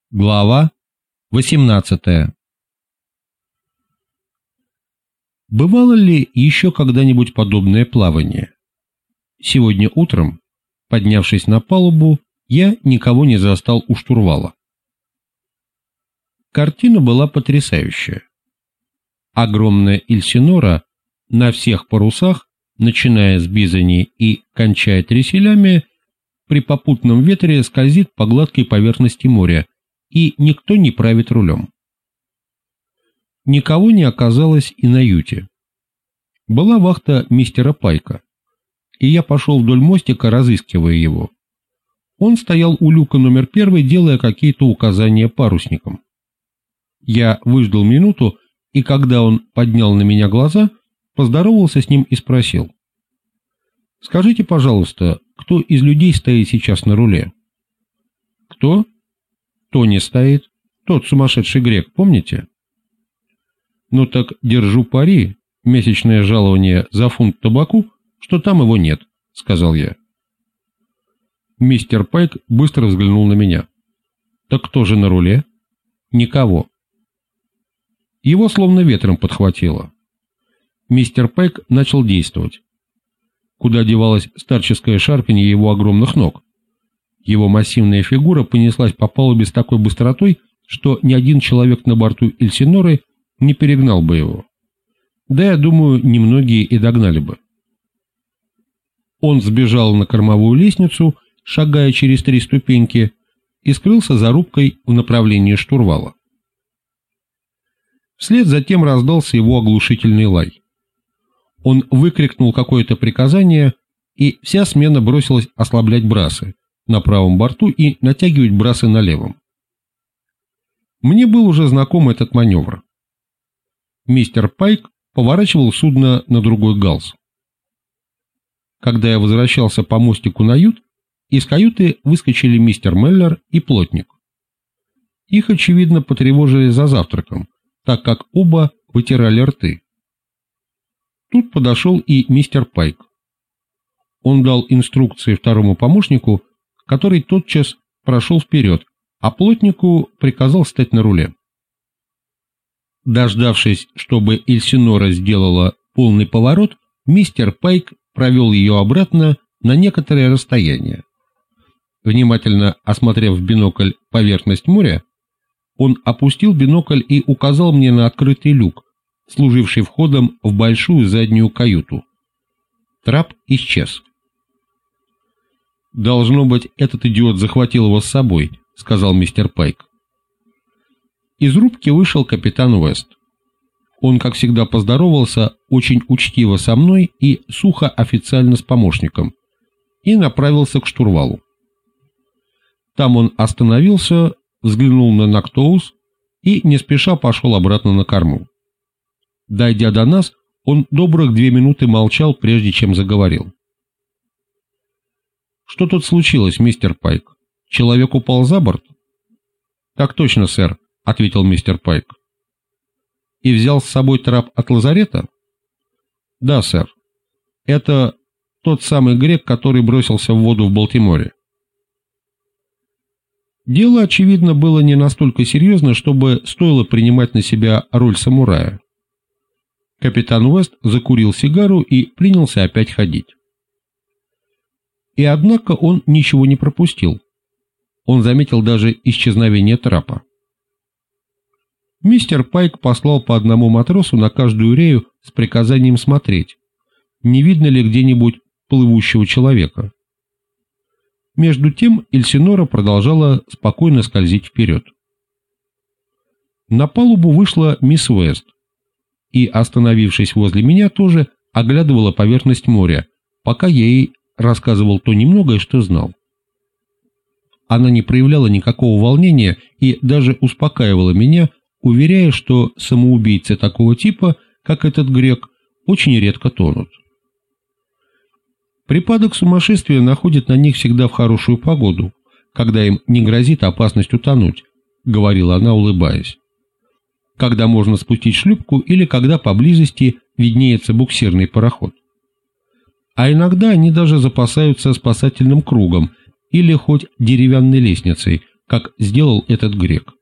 Глава 18. Бывало ли еще когда-нибудь подобное плавание? Сегодня утром, поднявшись на палубу, я никого не застал у штурвала. Картина была потрясающая. Огромная Эльсинора на всех парусах, начиная с бизани и кончая треселями, при попутном ветре скользит по гладкой поверхности моря, и никто не правит рулем. Никого не оказалось и на юте. Была вахта мистера Пайка, и я пошел вдоль мостика, разыскивая его. Он стоял у люка номер 1, делая какие-то указания парусникам. Я выждал минуту, и когда он поднял на меня глаза, поздоровался с ним и спросил: «Скажите, пожалуйста, кто из людей стоит сейчас на руле?» «Кто?» «Тони стоит, тот сумасшедший грек, помните?» «Ну так держу пари, месячное жалование за фунт табаку, что там его нет», — сказал я. Мистер Пайк быстро взглянул на меня. «Так кто же на руле?» «Никого». Его словно ветром подхватило. Мистер Пайк начал действовать. Куда девалось старческое шарканье его огромных ног? Его массивная фигура понеслась по палубе с такой быстротой, что ни один человек на борту Эльсиноры не перегнал бы его. Да, я думаю, немногие и догнали бы. Он сбежал на кормовую лестницу, шагая через 3 ступеньки, и скрылся за рубкой в направлении штурвала. Вслед затем раздался его оглушительный лай. Он выкрикнул какое-то приказание, и вся смена бросилась ослаблять брасы на правом борту и натягивать брасы на левом. Мне был уже знаком этот маневр. Мистер Пайк поворачивал судно на другой галс. Когда я возвращался по мостику на ют, из каюты выскочили мистер Меллер и плотник. Их, очевидно, потревожили за завтраком, так как оба вытирали рты. Тут подошел и мистер Пайк. Он дал инструкции второму помощнику, который тотчас прошел вперед, а плотнику приказал стать на руле. Дождавшись, чтобы Эльсинора сделала полный поворот, мистер Пайк провел ее обратно на некоторое расстояние. Внимательно осмотрев в бинокль поверхность моря, он опустил бинокль и указал мне на открытый люк, служивший входом в большую заднюю каюту. Трап исчез. «Должно быть, этот идиот захватил его с собой», — сказал мистер Пайк. Из рубки вышел капитан Уэст. Он, как всегда, поздоровался очень учтиво со мной и сухо официально с помощником, и направился к штурвалу. Там он остановился, взглянул на Нактоус и не спеша пошел обратно на корму. Дойдя до нас, он добрых 2 минуты молчал, прежде чем заговорил. «Что тут случилось, мистер Пайк? Человек упал за борт?» «Так точно, сэр», — ответил мистер Пайк. «И взял с собой трап от лазарета?» «Да, сэр. Это тот самый грек, который бросился в воду в Балтиморе». Дело, очевидно, было не настолько серьезно, чтобы стоило принимать на себя роль самурая. Капитан Уэст закурил сигару и принялся опять ходить. И однако он ничего не пропустил. Он заметил даже исчезновение трапа. Мистер Пайк послал по одному матросу на каждую рею с приказанием смотреть, не видно ли где-нибудь плывущего человека. Между тем Эльсинора продолжала спокойно скользить вперед. На палубу вышла мисс Уэст и, остановившись возле меня, тоже оглядывала поверхность моря, пока я ей рассказывал то немногое, что знал. Она не проявляла никакого волнения и даже успокаивала меня, уверяя, что самоубийцы такого типа, как этот грек, очень редко тонут. Припадок сумасшествия находит на них всегда в хорошую погоду, когда им не грозит опасность утонуть, говорила она, улыбаясь. Когда можно спустить шлюпку или когда поблизости виднеется буксирный пароход. А иногда они даже запасаются спасательным кругом или хоть деревянной лестницей, как сделал этот грек.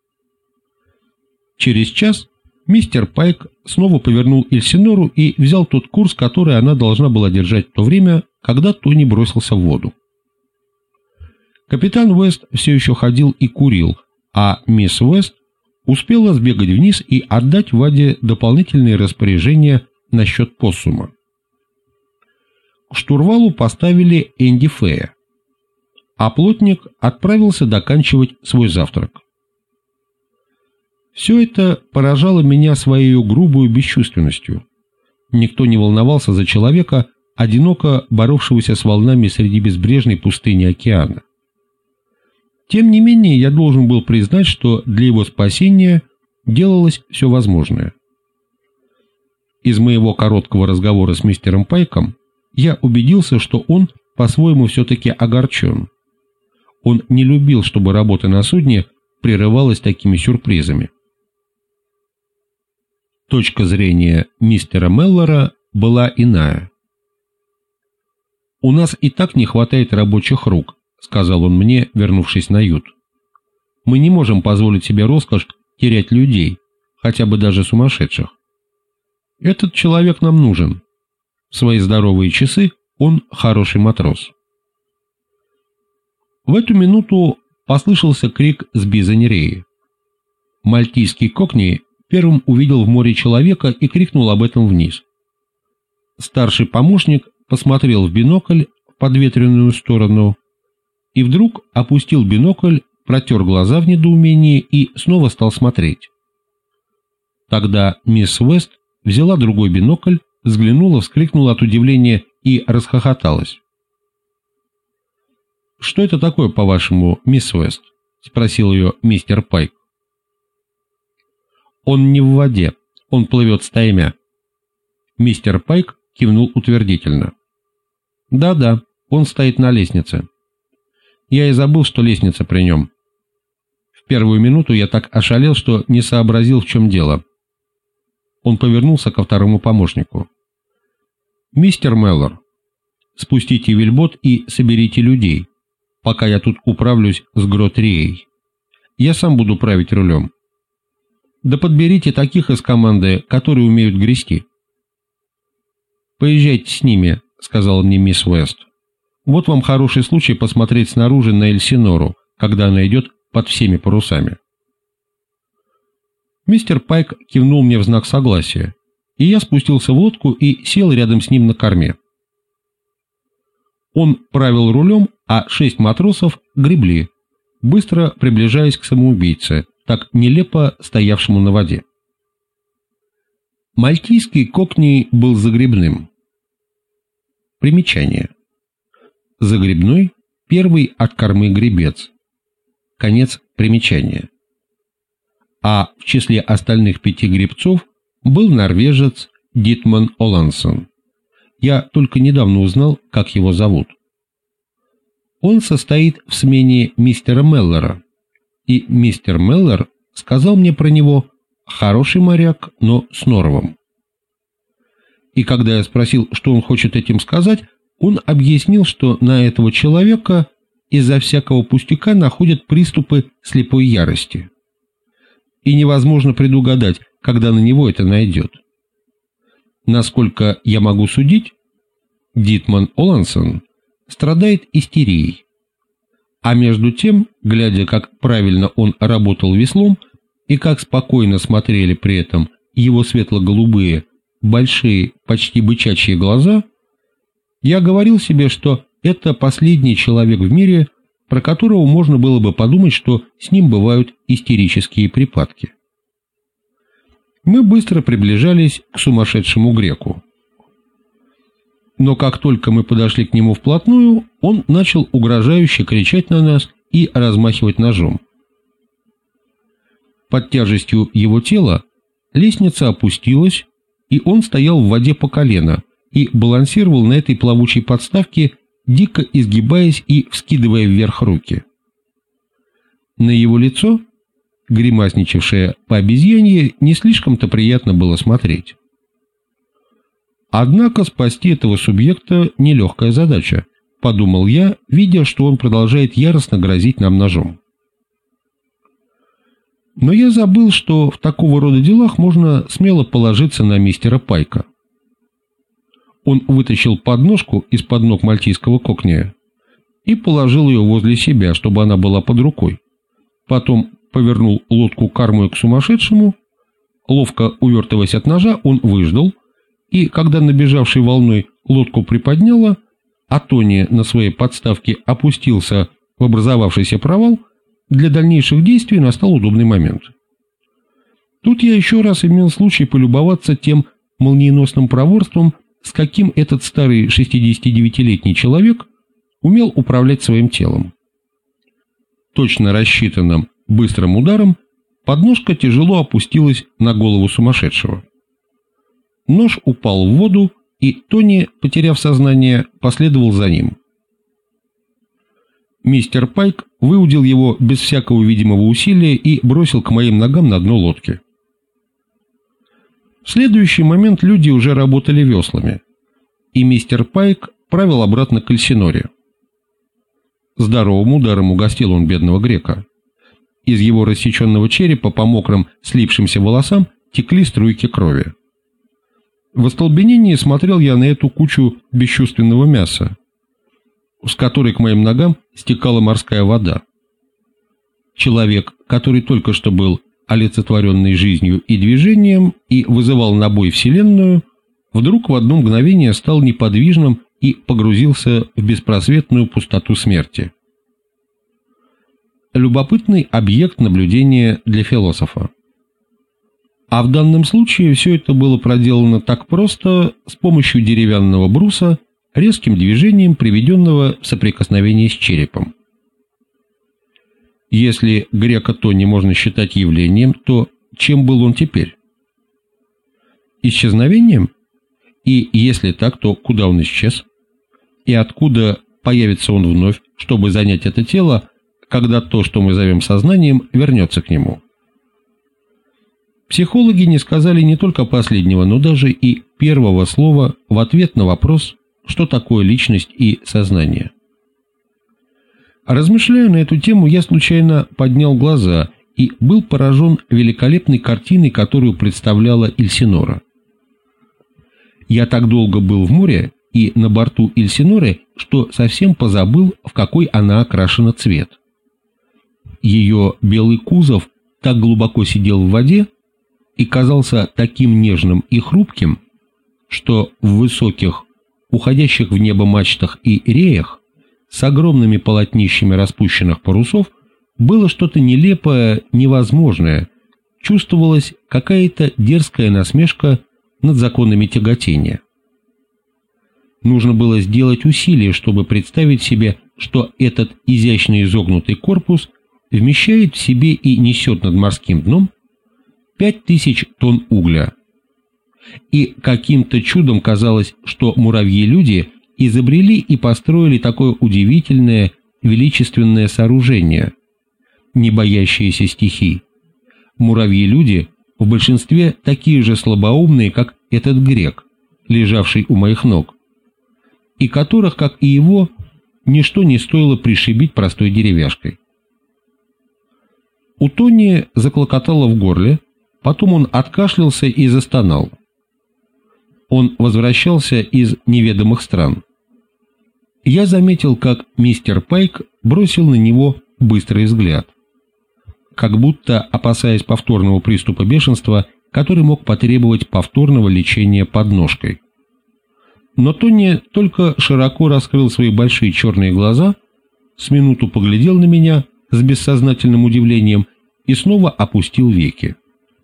Через час мистер Пайк снова повернул Эльсинору и взял тот курс, который она должна была держать в то время, когда Тони бросился в воду. Капитан Уэст все еще ходил и курил, а мисс Уэст успела сбегать вниз и отдать Ваде дополнительные распоряжения насчет поссума. К штурвалу поставили Энди Фея, а плотник отправился доканчивать свой завтрак. Все это поражало меня своей грубой бесчувственностью. Никто не волновался за человека, одиноко боровшегося с волнами среди безбрежной пустыни океана. Тем не менее, я должен был признать, что для его спасения делалось все возможное. Из моего короткого разговора с мистером Пайком я убедился, что он по-своему все-таки огорчен. Он не любил, чтобы работа на судне прерывалась такими сюрпризами. Точка зрения мистера Меллора была иная. «У нас и так не хватает рабочих рук», — сказал он мне, вернувшись на ют. «Мы не можем позволить себе роскошь терять людей, хотя бы даже сумасшедших. Этот человек нам нужен. В свои здоровые часы он хороший матрос». В эту минуту послышался крик с бизань-реи. Мальтийский кокни первым увидел в море человека и крикнул об этом вниз. Старший помощник посмотрел в бинокль в подветренную сторону и вдруг опустил бинокль, протер глаза в недоумении и снова стал смотреть. Тогда мисс Уэст взяла другой бинокль, взглянула, вскрикнула от удивления и расхохоталась. «Что это такое, по-вашему, мисс Уэст?» — спросил ее мистер Пайк. «Он не в воде, он плывет стаймя». Мистер Пайк кивнул утвердительно. «Да-да, он стоит на лестнице. Я и забыл, что лестница при нем. В первую минуту я так ошалел, что не сообразил, в чем дело». Он повернулся ко второму помощнику. «Мистер Меллор, спустите вельбот и соберите людей, пока я тут управлюсь с Грот-Рией. Я сам буду править рулем. Да подберите таких из команды, которые умеют грести». «Поезжайте с ними», — сказала мне мисс Уэст. «Вот вам хороший случай посмотреть снаружи на Эльсинору, когда она идет под всеми парусами». Мистер Пайк кивнул мне в знак согласия, и я спустился в лодку и сел рядом с ним на корме. Он правил рулем, а 6 матросов гребли, быстро приближаясь к самоубийце, так нелепо стоявшему на воде. Мальтийский кокни был загребным. Примечание. Загребной — первый от кормы гребец. Конец примечания. А в числе остальных 5 гребцов был норвежец Дитман Олансон. Я только недавно узнал, как его зовут. Он состоит в смене мистера Меллора, и мистер Меллор сказал мне про него: хороший моряк, но с норовом. И когда я спросил, что он хочет этим сказать, он объяснил, что на этого человека из-за всякого пустяка находят приступы слепой ярости. И невозможно предугадать, когда на него это найдет. Насколько я могу судить, Дитман Олансон страдает истерией. А между тем, глядя, как правильно он работал веслом и как спокойно смотрели при этом его светло-голубые, большие, почти бычачьи глаза, я говорил себе, что это последний человек в мире, про которого можно было бы подумать, что с ним бывают истерические припадки. Мы быстро приближались к сумасшедшему греку. Но как только мы подошли к нему вплотную, он начал угрожающе кричать на нас и размахивать ножом. Под тяжестью его тела лестница опустилась, и он стоял в воде по колено и балансировал на этой плавучей подставке, дико изгибаясь и вскидывая вверх руки. На его лицо, гримасничавшее по обезьянье, не слишком-то приятно было смотреть. Однако спасти этого субъекта — нелегкая задача, подумал я, видя, что он продолжает яростно грозить нам ножом. Но я забыл, что в такого рода делах можно смело положиться на мистера Пайка. Он вытащил подножку из-под ног мальтийского кокня и положил ее возле себя, чтобы она была под рукой. Потом повернул лодку кормой к сумасшедшему. Ловко увертываясь от ножа, он выждал, и когда набежавшей волной лодку приподняло, а Тони на своей подставке опустился в образовавшийся провал, для дальнейших действий настал удобный момент. Тут я еще раз имел случай полюбоваться тем молниеносным проворством, с каким этот старый 69-летний человек умел управлять своим телом. Точно рассчитанным быстрым ударом подножка тяжело опустилась на голову сумасшедшего. Нож упал в воду, и Тони, потеряв сознание, последовал за ним. Мистер Пайк выудил его без всякого видимого усилия и бросил к моим ногам на дно лодки. В следующий момент люди уже работали веслами, и мистер Пайк правил обратно к Эльсиноре. Здоровым ударом угостил он бедного грека. Из его рассеченного черепа по мокрым слипшимся волосам текли струйки крови. В остолбенении смотрел я на эту кучу бесчувственного мяса, с которой к моим ногам стекала морская вода. Человек, который только что был олицетворенный жизнью и движением и вызывал на бой вселенную, вдруг в одно мгновение стал неподвижным и погрузился в беспросветную пустоту смерти. Любопытный объект наблюдения для философа. А в данном случае все это было проделано так просто, с помощью деревянного бруса, резким движением, приведенного в соприкосновение с черепом. Если грека Тони можно считать явлением, то чем был он теперь? Исчезновением? И если так, то куда он исчез? И откуда появится он вновь, чтобы занять это тело, когда то, что мы зовем сознанием, вернется к нему? Психологи не сказали не только последнего, но даже и первого слова в ответ на вопрос, что такое личность и сознание. Размышляя на эту тему, я случайно поднял глаза и был поражен великолепной картиной, которую представляла Эльсинора. Я так долго был в море и на борту Эльсиноры, что совсем позабыл, в какой она окрашена цвет. Ее белый кузов так глубоко сидел в воде и казался таким нежным и хрупким, что в высоких, уходящих в небо мачтах и реях, с огромными полотнищами распущенных парусов, было что-то нелепое, невозможное, чувствовалась какая-то дерзкая насмешка над законами тяготения. Нужно было сделать усилие, чтобы представить себе, что этот изящно изогнутый корпус вмещает в себе и несет над морским дном 5000 тонн угля. И каким-то чудом казалось, что муравьи-люди изобрели и построили такое удивительное, величественное сооружение, не боящееся стихий. Муравьи-люди в большинстве такие же слабоумные, как этот грек, лежавший у моих ног, и которых, как и его, ничто не стоило пришибить простой деревяшкой. У Тони заклокотало в горле, потом он откашлялся и застонал. Он возвращался из неведомых стран. Я заметил, как мистер Пайк бросил на него быстрый взгляд, как будто опасаясь повторного приступа бешенства, который мог потребовать повторного лечения подножкой. Но Тони только широко раскрыл свои большие черные глаза, с минуту поглядел на меня с бессознательным удивлением и снова опустил веки.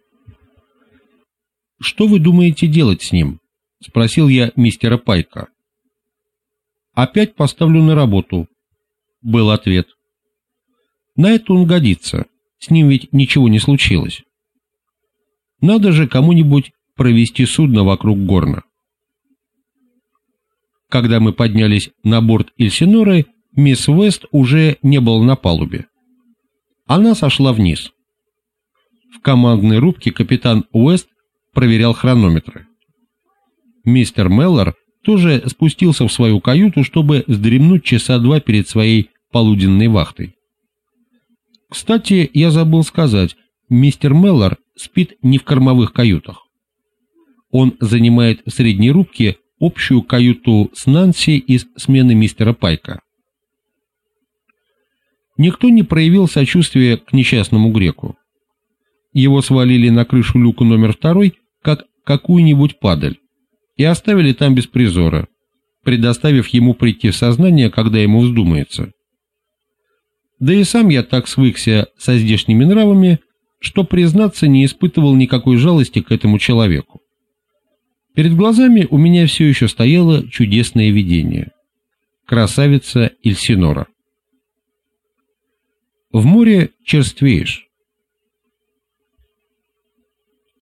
«Что вы думаете делать с ним?» — спросил я мистера Пайка. «Опять поставлю на работу», — был ответ. «На это он годится, с ним ведь ничего не случилось. Надо же кому-нибудь провести судно вокруг Горна». Когда мы поднялись на борт Эльсиноры, мисс Уэст уже не была на палубе. Она сошла вниз. В командной рубке капитан Уэст проверял хронометры. Мистер Меллор тоже спустился в свою каюту, чтобы вздремнуть часа два перед своей полуденной вахтой. Кстати, я забыл сказать, мистер Меллор спит не в кормовых каютах. Он занимает в средней рубке общую каюту с Нанси из смены мистера Пайка. Никто не проявил сочувствия к несчастному греку. Его свалили на крышу люка номер 2, как какую-нибудь падаль, и оставили там без призора, предоставив ему прийти в сознание, когда ему вздумается. Да и сам я так свыкся со здешними нравами, что, признаться, не испытывал никакой жалости к этому человеку. Перед глазами у меня все еще стояло чудесное видение. Красавица Эльсинора. В море черствеешь.